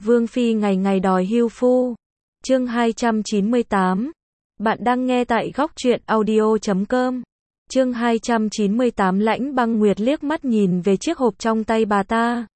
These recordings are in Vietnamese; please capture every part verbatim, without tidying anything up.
Vương Phi ngày ngày đòi hưu phu. Chương hai trăm chín mươi tám. Bạn đang nghe tại góc truyện audio chấm com. Chương hai trăm chín mươi tám. Lãnh Băng Nguyệt liếc mắt nhìn về chiếc hộp trong tay bà ta.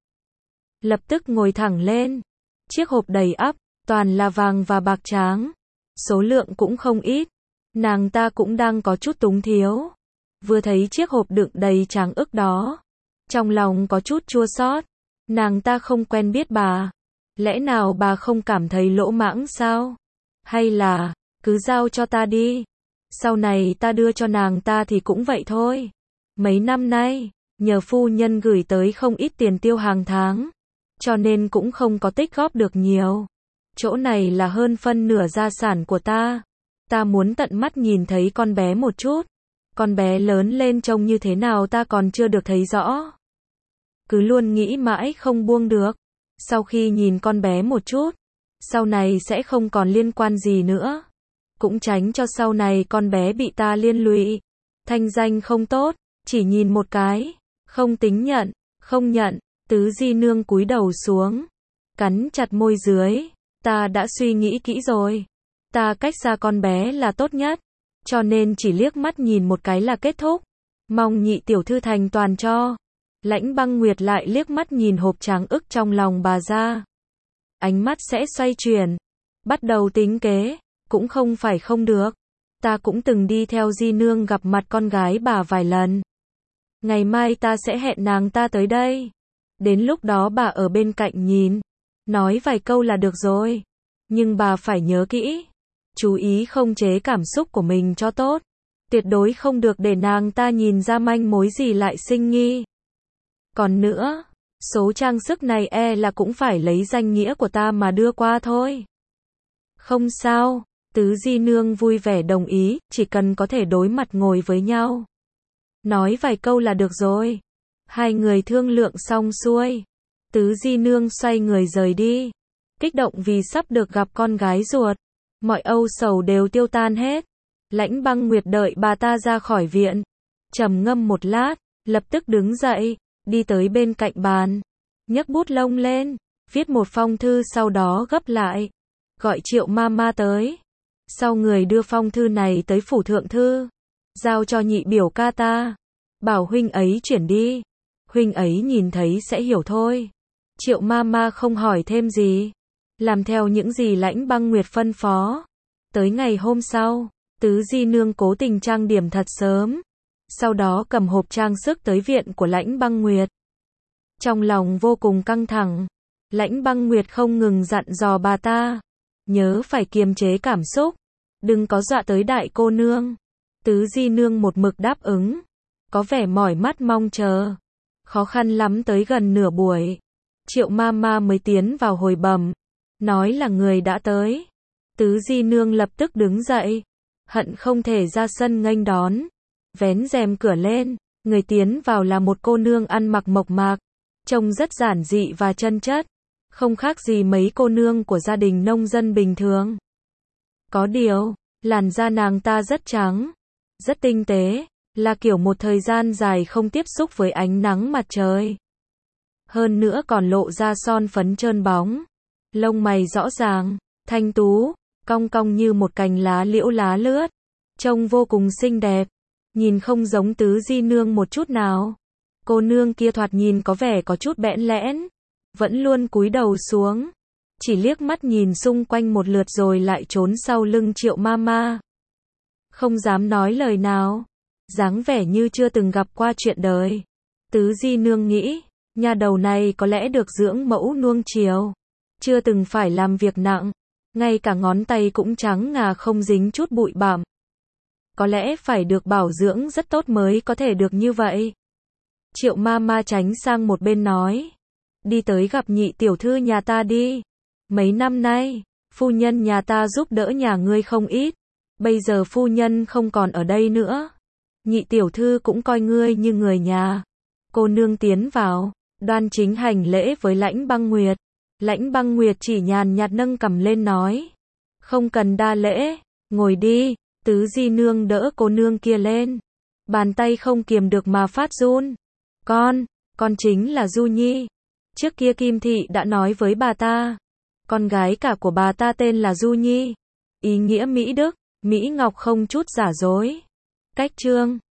Lập tức ngồi thẳng lên. Chiếc hộp đầy ắp, toàn là vàng và bạc tráng. Số lượng cũng không ít. Nàng ta cũng đang có chút túng thiếu. Vừa thấy chiếc hộp đựng đầy tráng ức đó, trong lòng có chút chua xót. Nàng ta không quen biết bà. Lẽ nào bà không cảm thấy lỗ mãng sao? Hay là, cứ giao cho ta đi. Sau này ta đưa cho nàng ta thì cũng vậy thôi. Mấy năm nay, nhờ phu nhân gửi tới không ít tiền tiêu hàng tháng, cho nên cũng không có tích góp được nhiều. Chỗ này là hơn phân nửa gia sản của ta. Ta muốn tận mắt nhìn thấy con bé một chút. Con bé lớn lên trông như thế nào ta còn chưa được thấy rõ. Cứ luôn nghĩ mãi không buông được. Sau khi nhìn con bé một chút, sau này sẽ không còn liên quan gì nữa. Cũng tránh cho sau này con bé bị ta liên lụy. Thanh danh không tốt, chỉ nhìn một cái, không tính nhận, không nhận. Tứ Di Nương cúi đầu xuống, cắn chặt môi dưới. Ta đã suy nghĩ kỹ rồi. Ta cách xa con bé là tốt nhất, cho nên chỉ liếc mắt nhìn một cái là kết thúc. Mong nhị tiểu thư thành toàn cho. Lãnh Băng Nguyệt lại liếc mắt nhìn hộp tráng ức trong lòng bà ra. Ánh mắt sẽ xoay chuyển, bắt đầu tính kế, cũng không phải không được. Ta cũng từng đi theo Di Nương gặp mặt con gái bà vài lần. Ngày mai ta sẽ hẹn nàng ta tới đây. Đến lúc đó bà ở bên cạnh nhìn, nói vài câu là được rồi. Nhưng bà phải nhớ kỹ, chú ý không chế cảm xúc của mình cho tốt. Tuyệt đối không được để nàng ta nhìn ra manh mối gì lại sinh nghi. Còn nữa, số trang sức này e là cũng phải lấy danh nghĩa của ta mà đưa qua thôi. Không sao, Tứ Di Nương vui vẻ đồng ý, chỉ cần có thể đối mặt ngồi với nhau. Nói vài câu là được rồi. Hai người thương lượng xong xuôi. Tứ Di Nương xoay người rời đi. Kích động vì sắp được gặp con gái ruột. Mọi âu sầu đều tiêu tan hết. Lãnh Băng Nguyệt đợi bà ta ra khỏi viện. Trầm ngâm một lát, lập tức đứng dậy, đi tới bên cạnh bàn. Nhấc bút lông lên, viết một phong thư sau đó gấp lại. Gọi Triệu Mama tới. Sau người đưa phong thư này tới phủ thượng thư. Giao cho nhị biểu ca ta. Bảo huynh ấy chuyển đi. Huynh ấy nhìn thấy sẽ hiểu thôi. Triệu Mama không hỏi thêm gì. Làm theo những gì Lãnh Băng Nguyệt phân phó. Tới ngày hôm sau, Tứ Di Nương cố tình trang điểm thật sớm. Sau đó cầm hộp trang sức tới viện của Lãnh Băng Nguyệt. Trong lòng vô cùng căng thẳng. Lãnh Băng Nguyệt không ngừng dặn dò bà ta. Nhớ phải kiềm chế cảm xúc. Đừng có dọa tới đại cô nương. Tứ Di Nương một mực đáp ứng. Có vẻ mỏi mắt mong chờ. Khó khăn lắm tới gần nửa buổi. Triệu Mama mới tiến vào hồi bẩm. Nói là người đã tới. Tứ Di Nương lập tức đứng dậy. Hận không thể ra sân nghênh đón. Vén rèm cửa lên. Người tiến vào là một cô nương ăn mặc mộc mạc. Trông rất giản dị và chân chất. Không khác gì mấy cô nương của gia đình nông dân bình thường. Có điều, làn da nàng ta rất trắng. Rất tinh tế. Là kiểu một thời gian dài không tiếp xúc với ánh nắng mặt trời. Hơn nữa còn lộ ra son phấn trơn bóng. Lông mày rõ ràng, thanh tú, cong cong như một cành lá liễu lá lướt. Trông vô cùng xinh đẹp. Nhìn không giống Tứ Di Nương một chút nào. Cô nương kia thoạt nhìn có vẻ có chút bẽn lẽn. Vẫn luôn cúi đầu xuống. Chỉ liếc mắt nhìn xung quanh một lượt rồi lại trốn sau lưng Triệu Mama. Không dám nói lời nào. Dáng vẻ như chưa từng gặp qua chuyện đời. Tứ Di Nương nghĩ, nhà đầu này có lẽ được dưỡng mẫu nuông chiều. Chưa từng phải làm việc nặng. Ngay cả ngón tay cũng trắng ngà không dính chút bụi bặm. Có lẽ phải được bảo dưỡng rất tốt mới có thể được như vậy. Triệu Mama tránh sang một bên nói. Đi tới gặp nhị tiểu thư nhà ta đi. Mấy năm nay, phu nhân nhà ta giúp đỡ nhà ngươi không ít. Bây giờ phu nhân không còn ở đây nữa. Nhị tiểu thư cũng coi ngươi như người nhà. Cô nương tiến vào, đoan chính hành lễ với Lãnh Băng Nguyệt. Lãnh Băng Nguyệt chỉ nhàn nhạt nâng cằm lên nói. Không cần đa lễ, ngồi đi. Tứ Di Nương đỡ cô nương kia lên. Bàn tay không kiềm được mà phát run. Con, con chính là Du Nhi. Trước kia Kim Thị đã nói với bà ta. Con gái cả của bà ta tên là Du Nhi. Ý nghĩa Mỹ Đức, Mỹ Ngọc không chút giả dối. Cách chương